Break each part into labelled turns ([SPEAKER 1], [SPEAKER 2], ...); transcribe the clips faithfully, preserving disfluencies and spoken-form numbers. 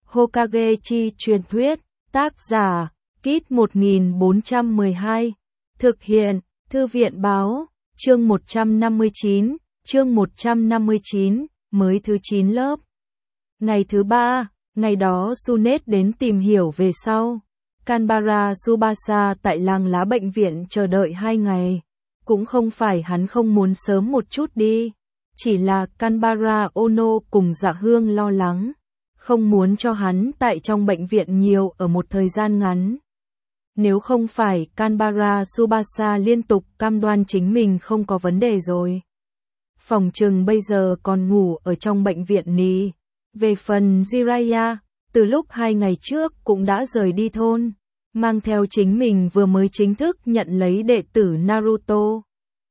[SPEAKER 1] Hokage chi truyền thuyết, tác giả, Kit một nghìn bốn trăm mười hai, thực hiện, Thư viện báo, chương một trăm năm mươi chín, chương một trăm năm mươi chín, mới thứ chín lớp. Ngày thứ ba, ngày đó Sunet đến tìm hiểu về sau. Kanbara Tsubasa tại làng lá bệnh viện chờ đợi hai ngày. Cũng không phải hắn không muốn sớm một chút đi. Chỉ là Kanbara Ono cùng Dạ Hương lo lắng. Không muốn cho hắn tại trong bệnh viện nhiều ở một thời gian ngắn. Nếu không phải Kanbara Tsubasa liên tục cam đoan chính mình không có vấn đề rồi. Phòng trừng bây giờ còn ngủ ở trong bệnh viện nì. Về phần Jiraiya, từ lúc hai ngày trước cũng đã rời đi thôn, mang theo chính mình vừa mới chính thức nhận lấy đệ tử Naruto.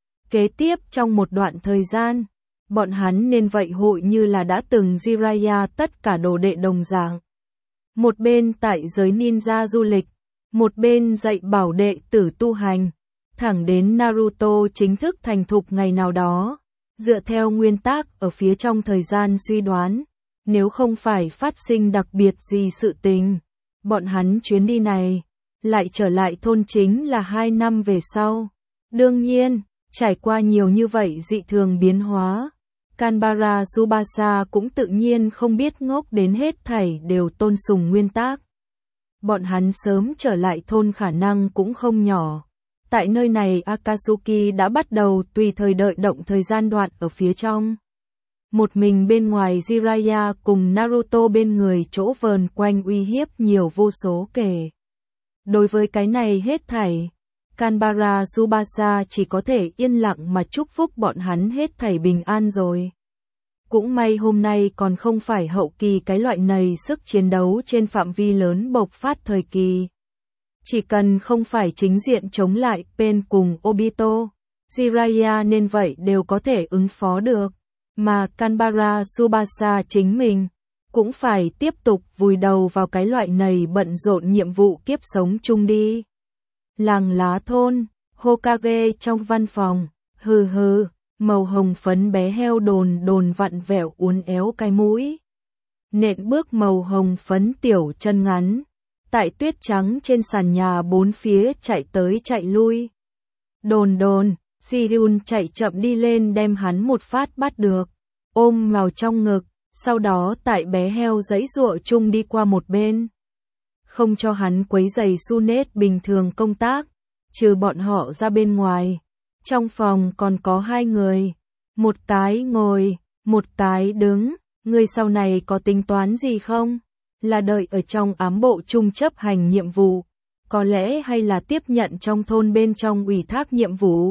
[SPEAKER 1] Kế tiếp trong một đoạn thời gian, bọn hắn nên vậy hội như là đã từng Jiraiya tất cả đồ đệ đồng dạng. Một bên tại giới ninja du lịch, một bên dạy bảo đệ tử tu hành, thẳng đến Naruto chính thức thành thục ngày nào đó, dựa theo nguyên tắc ở phía trong thời gian suy đoán. Nếu không phải phát sinh đặc biệt gì sự tình, bọn hắn chuyến đi này, lại trở lại thôn chính là hai năm về sau. Đương nhiên, trải qua nhiều như vậy dị thường biến hóa, Kanbara Tsubasa cũng tự nhiên không biết ngốc đến hết thảy đều tôn sùng nguyên tắc. Bọn hắn sớm trở lại thôn khả năng cũng không nhỏ. Tại nơi này Akatsuki đã bắt đầu tùy thời đợi động thời gian đoạn ở phía trong. Một mình bên ngoài Jiraiya cùng Naruto bên người chỗ vờn quanh uy hiếp nhiều vô số kể. Đối với cái này hết thảy, Kanbara Tsubasa chỉ có thể yên lặng mà chúc phúc bọn hắn hết thảy bình an rồi. Cũng may hôm nay còn không phải hậu kỳ cái loại này sức chiến đấu trên phạm vi lớn bộc phát thời kỳ. Chỉ cần không phải chính diện chống lại Pain cùng Obito, Jiraiya nên vậy đều có thể ứng phó được. Mà Kanbara Tsubasa chính mình cũng phải tiếp tục vùi đầu vào cái loại này bận rộn nhiệm vụ kiếp sống chung đi. Làng lá thôn, Hokage trong văn phòng, hừ hừ, màu hồng phấn bé heo đồn đồn vặn vẹo uốn éo cái mũi. Nện bước màu hồng phấn tiểu chân ngắn, tại tuyết trắng trên sàn nhà bốn phía chạy tới chạy lui. Đồn đồn, Jiryun chạy chậm đi lên đem hắn một phát bắt được, ôm vào trong ngực, sau đó tại bé heo giãy giụa chung đi qua một bên. Không cho hắn quấy rầy Sunet bình thường công tác, trừ bọn họ ra bên ngoài. Trong phòng còn có hai người, một cái ngồi, một cái đứng, người sau này có tính toán gì không? Là đợi ở trong ám bộ chung chấp hành nhiệm vụ, có lẽ hay là tiếp nhận trong thôn bên trong ủy thác nhiệm vụ.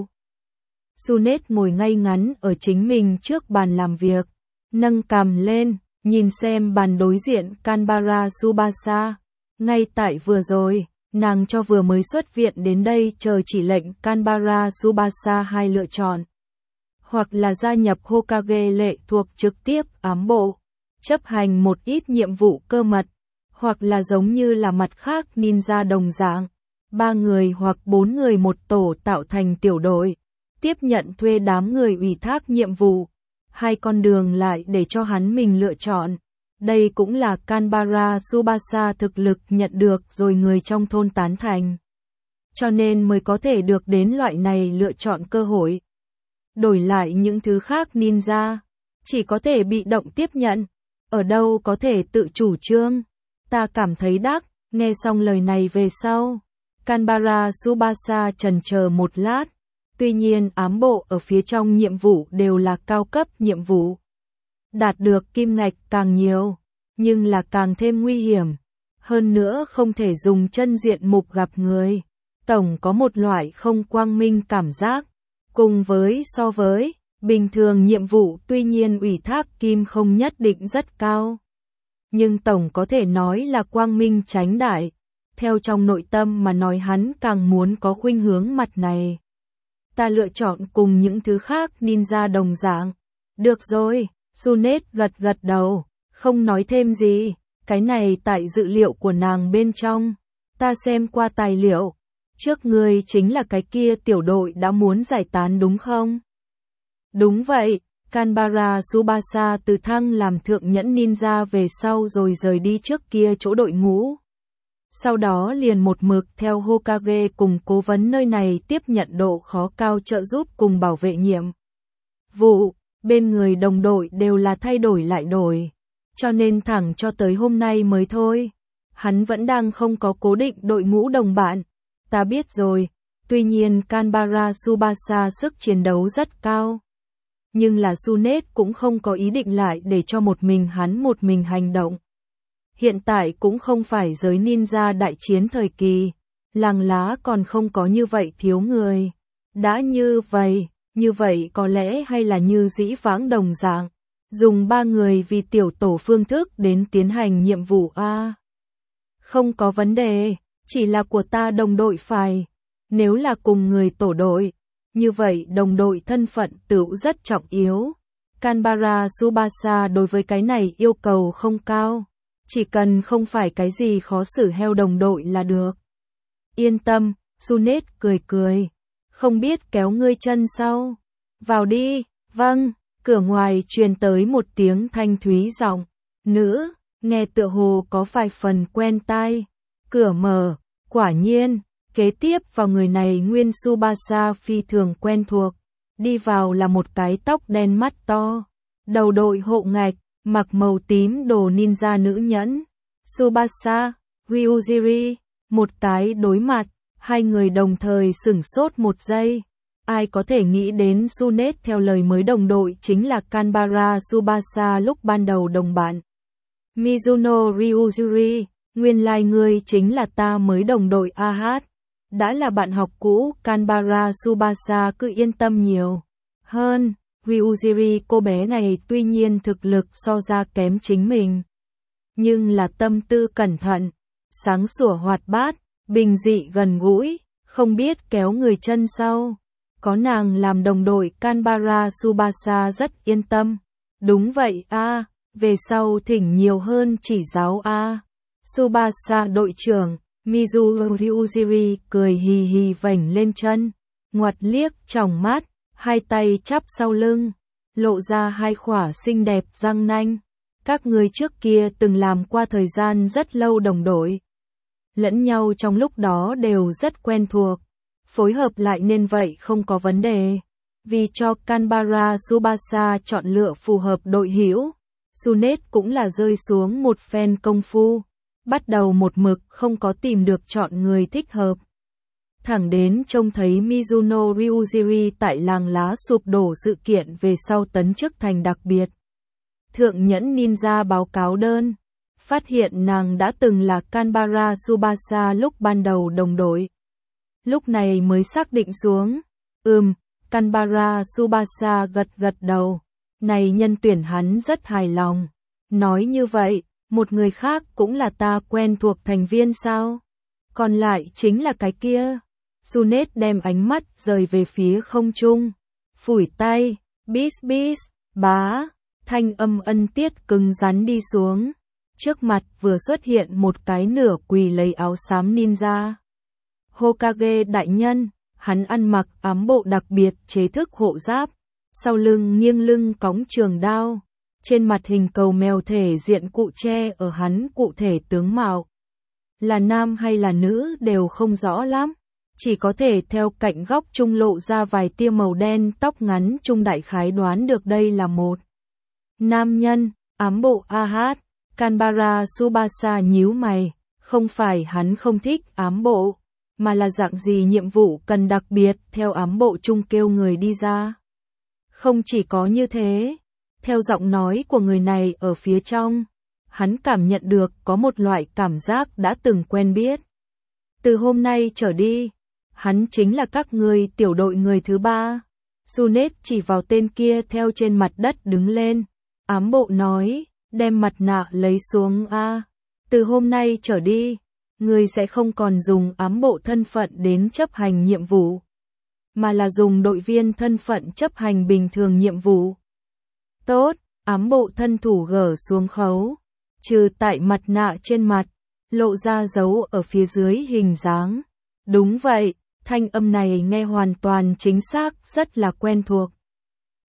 [SPEAKER 1] Sunet ngồi ngay ngắn ở chính mình trước bàn làm việc, nâng cằm lên, nhìn xem bàn đối diện Kanbara Tsubasa. Ngay tại vừa rồi, nàng cho vừa mới xuất viện đến đây chờ chỉ lệnh Kanbara Tsubasa hai lựa chọn. Hoặc là gia nhập Hokage lệ thuộc trực tiếp ám bộ, chấp hành một ít nhiệm vụ cơ mật, hoặc là giống như là mặt khác ninja đồng dạng, ba người hoặc bốn người một tổ tạo thành tiểu đội, tiếp nhận thuê đám người ủy thác nhiệm vụ. Hai con đường lại để cho hắn mình lựa chọn. Đây cũng là Kanbara Tsubasa thực lực nhận được rồi người trong thôn tán thành. Cho nên mới có thể được đến loại này lựa chọn cơ hội. Đổi lại những thứ khác ninja, chỉ có thể bị động tiếp nhận, ở đâu có thể tự chủ trương. Ta cảm thấy đắc, nghe xong lời này về sau, Kanbara Tsubasa chần chờ một lát. Tuy nhiên ám bộ ở phía trong nhiệm vụ đều là cao cấp nhiệm vụ. Đạt được kim ngạch càng nhiều, nhưng là càng thêm nguy hiểm. Hơn nữa không thể dùng chân diện mục gặp người. Tổng có một loại không quang minh cảm giác. Cùng với so với, bình thường nhiệm vụ tuy nhiên ủy thác kim không nhất định rất cao. Nhưng tổng có thể nói là quang minh chánh đại. Theo trong nội tâm mà nói hắn càng muốn có khuynh hướng mặt này. Ta lựa chọn cùng những thứ khác ninja đồng dạng. Được rồi, Sunet gật gật đầu, không nói thêm gì, cái này tại dự liệu của nàng bên trong. Ta xem qua tài liệu, trước ngươi chính là cái kia tiểu đội đã muốn giải tán đúng không? Đúng vậy, Kanbara Tsubasa từ thăng làm thượng nhẫn ninja về sau rồi rời đi trước kia chỗ đội ngũ. Sau đó liền một mực theo Hokage cùng cố vấn nơi này tiếp nhận độ khó cao trợ giúp cùng bảo vệ nhiệm vụ, bên người đồng đội đều là thay đổi lại đổi. Cho nên thẳng cho tới hôm nay mới thôi. Hắn vẫn đang không có cố định đội ngũ đồng bạn. Ta biết rồi, tuy nhiên Kanbara Tsubasa sức chiến đấu rất cao. Nhưng là Tsunade cũng không có ý định lại để cho một mình hắn một mình hành động. Hiện tại cũng không phải giới ninja đại chiến thời kỳ, làng lá còn không có như vậy thiếu người. Đã như vậy, như vậy có lẽ hay là như dĩ vãng đồng dạng, dùng ba người vì tiểu tổ phương thức đến tiến hành nhiệm vụ a. Không có vấn đề, chỉ là của ta đồng đội phải. Nếu là cùng người tổ đội, như vậy đồng đội thân phận tựu rất trọng yếu. Kanbara Tsubasa đối với cái này yêu cầu không cao. Chỉ cần không phải cái gì khó xử heo đồng đội là được. Yên tâm, Tsunade cười cười. Không biết kéo ngươi chân sau. Vào đi, vâng. Cửa ngoài truyền tới một tiếng thanh thúy giọng nữ, nghe tựa hồ có vài phần quen tai. Cửa mở, quả nhiên, kế tiếp vào người này nguyên Tsubasa phi thường quen thuộc. Đi vào là một cái tóc đen mắt to, đầu đội hộ ngạch, mặc màu tím đồ ninja nữ nhẫn. Tsubasa, Ryujiri, một cái đối mặt, hai người đồng thời sửng sốt một giây. Ai có thể nghĩ đến Tsunade theo lời mới đồng đội chính là Kanbara Tsubasa lúc ban đầu đồng bạn. Mizuno Ryujiri, nguyên lai like ngươi chính là ta mới đồng đội a hát. Đã là bạn học cũ, Kanbara Tsubasa cứ yên tâm nhiều. Hơn, Ryujiri cô bé này tuy nhiên thực lực so ra kém chính mình. Nhưng là tâm tư cẩn thận, sáng sủa hoạt bát, bình dị gần gũi, không biết kéo người chân sau. Có nàng làm đồng đội Kanbara Tsubasa rất yên tâm. Đúng vậy a, về sau thỉnh nhiều hơn chỉ giáo a. Tsubasa đội trưởng, Mizuno Ryujiri cười hì hì vểnh lên chân, ngoặt liếc tròng mắt, hai tay chắp sau lưng, lộ ra hai khỏa xinh đẹp răng nanh. Các người trước kia từng làm qua thời gian rất lâu đồng đội. Lẫn nhau trong lúc đó đều rất quen thuộc. Phối hợp lại nên vậy không có vấn đề. Vì cho Kanbara Tsubasa chọn lựa phù hợp đội hữu, Tsunade cũng là rơi xuống một phen công phu. Bắt đầu một mực không có tìm được chọn người thích hợp. Thẳng đến trông thấy Mizuno Ryujiri tại làng lá sụp đổ sự kiện về sau tấn chức thành đặc biệt. Thượng nhẫn ninja báo cáo đơn, phát hiện nàng đã từng là Kanbara Tsubasa lúc ban đầu đồng đội. Lúc này mới xác định xuống. Ừm, Kanbara Tsubasa gật gật đầu. Này nhân tuyển hắn rất hài lòng. Nói như vậy, một người khác cũng là ta quen thuộc thành viên sao? Còn lại chính là cái kia. Tsunade đem ánh mắt rời về phía không trung. Phủi tay, bis bis, bá. Thanh âm ân tiết cứng rắn đi xuống. Trước mặt vừa xuất hiện một cái nửa quỳ lấy áo xám ninja. Hokage đại nhân, hắn ăn mặc ám bộ đặc biệt chế thức hộ giáp, sau lưng nghiêng lưng cõng trường đao, trên mặt hình cầu mèo thể diện cụ che ở hắn cụ thể tướng mạo. Là nam hay là nữ đều không rõ lắm, chỉ có thể theo cạnh góc trung lộ ra vài tia màu đen tóc ngắn trung đại khái đoán được đây là một nam nhân. Ám bộ a hát, Kanbara Tsubasa nhíu mày, không phải hắn không thích ám bộ, mà là dạng gì nhiệm vụ cần đặc biệt theo ám bộ chung kêu người đi ra. Không chỉ có như thế, theo giọng nói của người này ở phía trong, hắn cảm nhận được có một loại cảm giác đã từng quen biết. Từ hôm nay trở đi, hắn chính là các người tiểu đội người thứ ba. Tsunade chỉ vào tên kia theo trên mặt đất đứng lên. Ám bộ nói, đem mặt nạ lấy xuống a. Từ hôm nay trở đi, người sẽ không còn dùng ám bộ thân phận đến chấp hành nhiệm vụ, mà là dùng đội viên thân phận chấp hành bình thường nhiệm vụ. Tốt, ám bộ thân thủ gỡ xuống khấu, trừ tại mặt nạ trên mặt, lộ ra dấu ở phía dưới hình dáng. Đúng vậy, thanh âm này nghe hoàn toàn chính xác, rất là quen thuộc.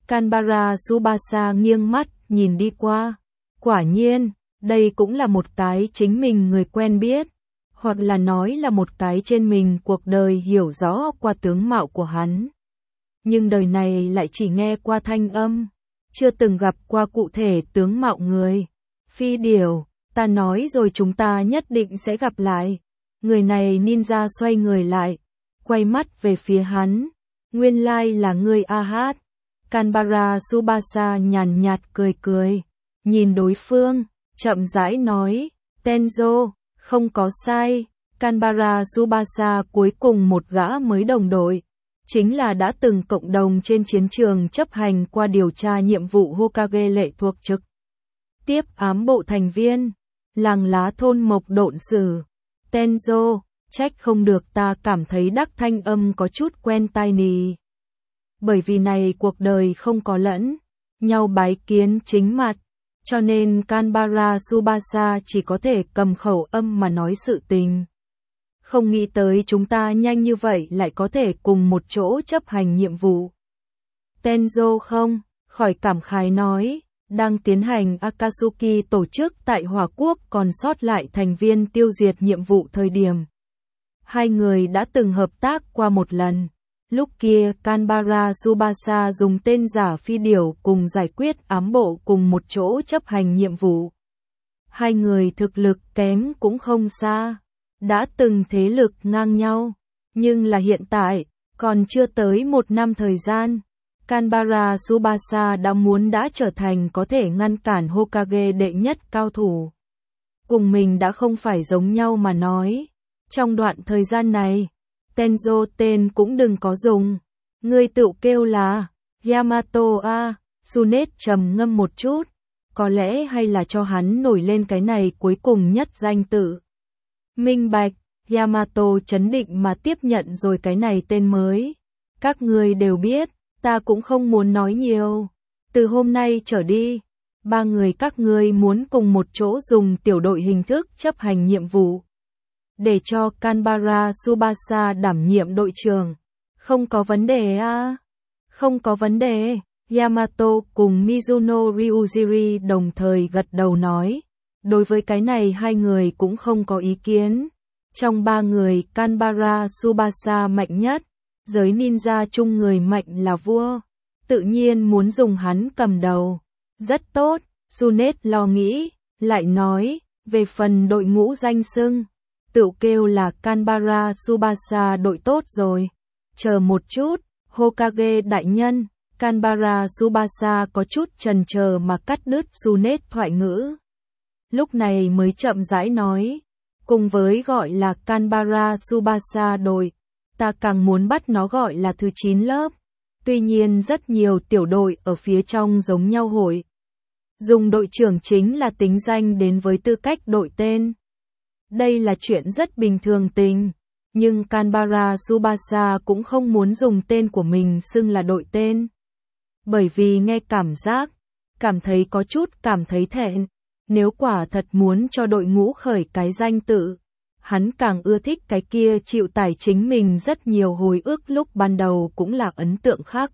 [SPEAKER 1] Kanbara Tsubasa nghiêng mắt, nhìn đi qua. Quả nhiên, đây cũng là một cái chính mình người quen biết, hoặc là nói là một cái trên mình cuộc đời hiểu rõ qua tướng mạo của hắn. Nhưng đời này lại chỉ nghe qua thanh âm, chưa từng gặp qua cụ thể tướng mạo người. Phi Điểu, ta nói rồi chúng ta nhất định sẽ gặp lại. Người này ninja xoay người lại, quay mắt về phía hắn. Nguyên lai là ngươi a hát. Kanbara Tsubasa nhàn nhạt cười cười, nhìn đối phương, chậm rãi nói, Tenzo, không có sai. Kanbara Tsubasa cuối cùng một gã mới đồng đội, chính là đã từng cộng đồng trên chiến trường chấp hành qua điều tra nhiệm vụ Hokage lệ thuộc trực tiếp ám bộ thành viên, làng lá thôn Mộc Độn Sử. Tenzo, trách không được ta cảm thấy đắc thanh âm có chút quen tai nì. Bởi vì này cuộc đời không có lẫn nhau bái kiến chính mặt, cho nên Kanbara Tsubasa chỉ có thể cầm khẩu âm mà nói sự tình. Không nghĩ tới chúng ta nhanh như vậy lại có thể cùng một chỗ chấp hành nhiệm vụ. Tenzo không khỏi cảm khái nói, đang tiến hành Akatsuki tổ chức tại Hỏa Quốc còn sót lại thành viên tiêu diệt nhiệm vụ thời điểm. Hai người đã từng hợp tác qua một lần. Lúc kia Kanbara Tsubasa dùng tên giả Phi Điểu cùng giải quyết ám bộ cùng một chỗ chấp hành nhiệm vụ. Hai người thực lực kém cũng không xa, đã từng thế lực ngang nhau, nhưng là hiện tại, còn chưa tới một năm thời gian, Kanbara Tsubasa đã muốn đã trở thành có thể ngăn cản Hokage đệ nhất cao thủ. Cùng mình đã không phải giống nhau mà nói. Trong đoạn thời gian này, Tenzo tên cũng đừng có dùng. Ngươi tự kêu là Yamato a. Tsunet trầm ngâm một chút. Có lẽ hay là cho hắn nổi lên cái này cuối cùng nhất danh tự. Minh bạch, Yamato chấn định mà tiếp nhận rồi cái này tên mới. Các ngươi đều biết, ta cũng không muốn nói nhiều. Từ hôm nay trở đi, ba người các ngươi muốn cùng một chỗ dùng tiểu đội hình thức chấp hành nhiệm vụ. Để cho Kanbara Tsubasa đảm nhiệm đội trưởng. Không có vấn đề à? Không có vấn đề. Yamato cùng Mizuno Ryujiri đồng thời gật đầu nói. Đối với cái này hai người cũng không có ý kiến. Trong ba người Kanbara Tsubasa mạnh nhất. Giới ninja chung người mạnh là vua. Tự nhiên muốn dùng hắn cầm đầu. Rất tốt, Tsunet lo nghĩ, lại nói, về phần đội ngũ danh xưng. Tự kêu là Kanbara Tsubasa đội tốt rồi. Chờ một chút, Hokage đại nhân. Kanbara Tsubasa có chút chần chờ mà cắt đứt Tsunet thoại ngữ. Lúc này mới chậm rãi nói, cùng với gọi là Kanbara Tsubasa đội, ta càng muốn bắt nó gọi là thứ chín lớp. Tuy nhiên rất nhiều tiểu đội ở phía trong giống nhau hội. Dùng đội trưởng chính là tính danh đến với tư cách đội tên. Đây là chuyện rất bình thường tình, nhưng Kanbara Tsubasa cũng không muốn dùng tên của mình xưng là đội tên. Bởi vì nghe cảm giác, cảm thấy có chút cảm thấy thẹn. Nếu quả thật muốn cho đội ngũ khởi cái danh tự, hắn càng ưa thích cái kia chịu tải chính mình rất nhiều hồi ức lúc ban đầu cũng là ấn tượng khác.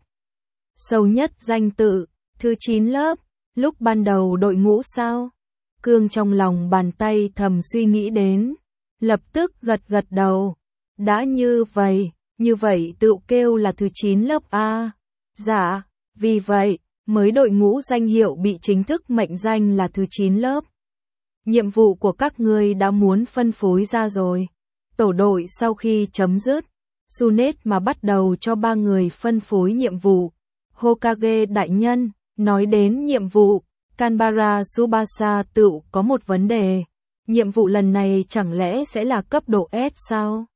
[SPEAKER 1] Sâu nhất danh tự, thứ chín lớp, lúc ban đầu đội ngũ sao? Cương trong lòng bàn tay thầm suy nghĩ đến, lập tức gật gật đầu. Đã như vậy, như vậy tự kêu là thứ chín lớp A. Dạ, vì vậy, mới đội ngũ danh hiệu bị chính thức mệnh danh là thứ chín lớp. Nhiệm vụ của các ngươi đã muốn phân phối ra rồi. Tổ đội sau khi chấm dứt, Tsunet mà bắt đầu cho ba người phân phối nhiệm vụ. Hokage đại nhân, nói đến nhiệm vụ, Kanbara Tsubasa tự có một vấn đề. Nhiệm vụ lần này chẳng lẽ sẽ là cấp độ S sao?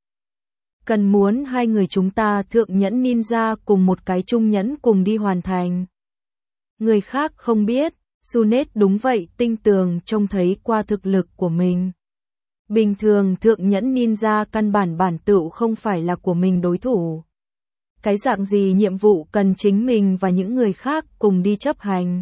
[SPEAKER 1] Cần muốn hai người chúng ta thượng nhẫn ninja cùng một cái trung nhẫn cùng đi hoàn thành. Người khác không biết, Tsunet đúng vậy tinh tường trông thấy qua thực lực của mình. Bình thường thượng nhẫn ninja căn bản bản tự không phải là của mình đối thủ. Cái dạng gì nhiệm vụ cần chính mình và những người khác cùng đi chấp hành.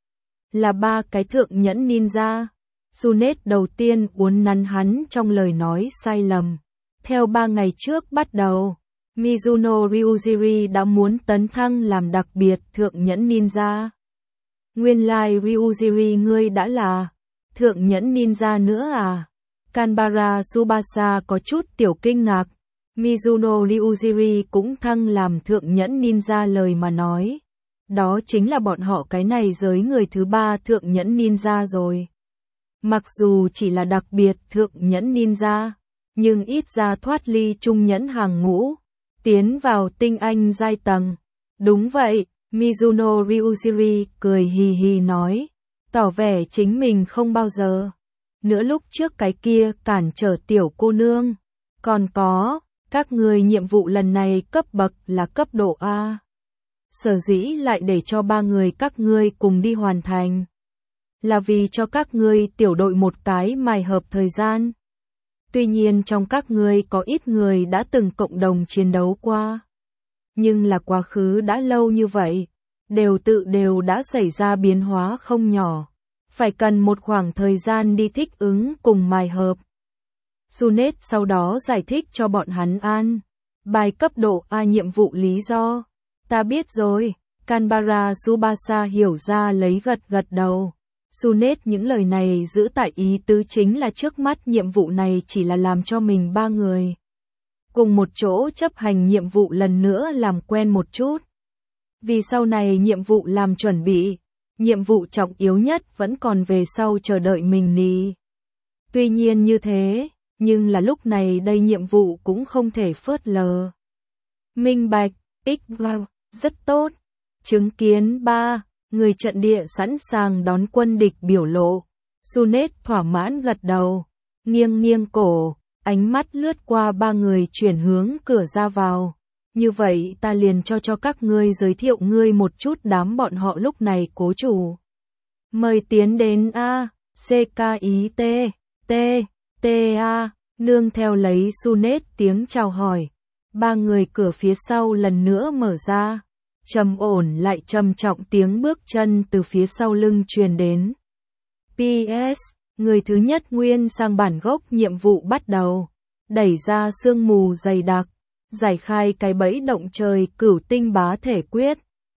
[SPEAKER 1] Là ba cái thượng nhẫn ninja. Tsunet đầu tiên uốn nắn hắn trong lời nói sai lầm. Theo ba ngày trước bắt đầu, Mizuno Ryujiri đã muốn tấn thăng làm đặc biệt thượng nhẫn ninja. Nguyên lai Ryujiri ngươi đã là thượng nhẫn ninja nữa à? Kanbara Tsubasa có chút tiểu kinh ngạc. Mizuno Ryujiri cũng thăng làm thượng nhẫn ninja, lời mà nói. Đó chính là bọn họ cái này giới người thứ ba thượng nhẫn ninja rồi. Mặc dù chỉ là đặc biệt thượng nhẫn ninja, nhưng ít ra thoát ly trung nhẫn hàng ngũ, tiến vào tinh anh giai tầng. Đúng vậy, Mizuno Ryujiri cười hì hì nói, tỏ vẻ chính mình không bao giờ nữa lúc trước cái kia cản trở tiểu cô nương. Còn có, các người nhiệm vụ lần này cấp bậc là cấp độ A. Sở dĩ lại để cho ba người các ngươi cùng đi hoàn thành, là vì cho các ngươi tiểu đội một cái mài hợp thời gian. Tuy nhiên trong các ngươi có ít người đã từng cộng đồng chiến đấu qua. Nhưng là quá khứ đã lâu như vậy, đều tự đều đã xảy ra biến hóa không nhỏ. Phải cần một khoảng thời gian đi thích ứng cùng mài hợp. Sunet sau đó giải thích cho bọn hắn an bài cấp độ A nhiệm vụ lý do. Ta biết rồi, Kanbara Tsubasa hiểu ra lấy gật gật đầu. Sunet những lời này giữ tại ý tứ chính là trước mắt nhiệm vụ này chỉ là làm cho mình ba người cùng một chỗ chấp hành nhiệm vụ lần nữa làm quen một chút. Vì sau này nhiệm vụ làm chuẩn bị, nhiệm vụ trọng yếu nhất vẫn còn về sau chờ đợi mình nì. Tuy nhiên như thế, nhưng là lúc này đây nhiệm vụ cũng không thể phớt lờ. Minh bạch, x vào, rất tốt. Chứng kiến ba người trận địa sẵn sàng đón quân địch biểu lộ. Sunet thỏa mãn gật đầu, nghiêng nghiêng cổ, ánh mắt lướt qua ba người chuyển hướng cửa ra vào. Như vậy ta liền cho cho các ngươi giới thiệu ngươi một chút đám bọn họ lúc này cố chủ. Mời tiến đến A, C K I T, T, T A, nương theo lấy Sunet tiếng chào hỏi. Ba người cửa phía sau lần nữa mở ra. Trầm ổn lại trầm trọng tiếng bước chân từ phía sau lưng truyền đến. P S, người thứ nhất nguyên sang bản gốc nhiệm vụ bắt đầu. Đẩy ra sương mù dày đặc, giải khai cái bẫy động trời cửu tinh bá thể quyết.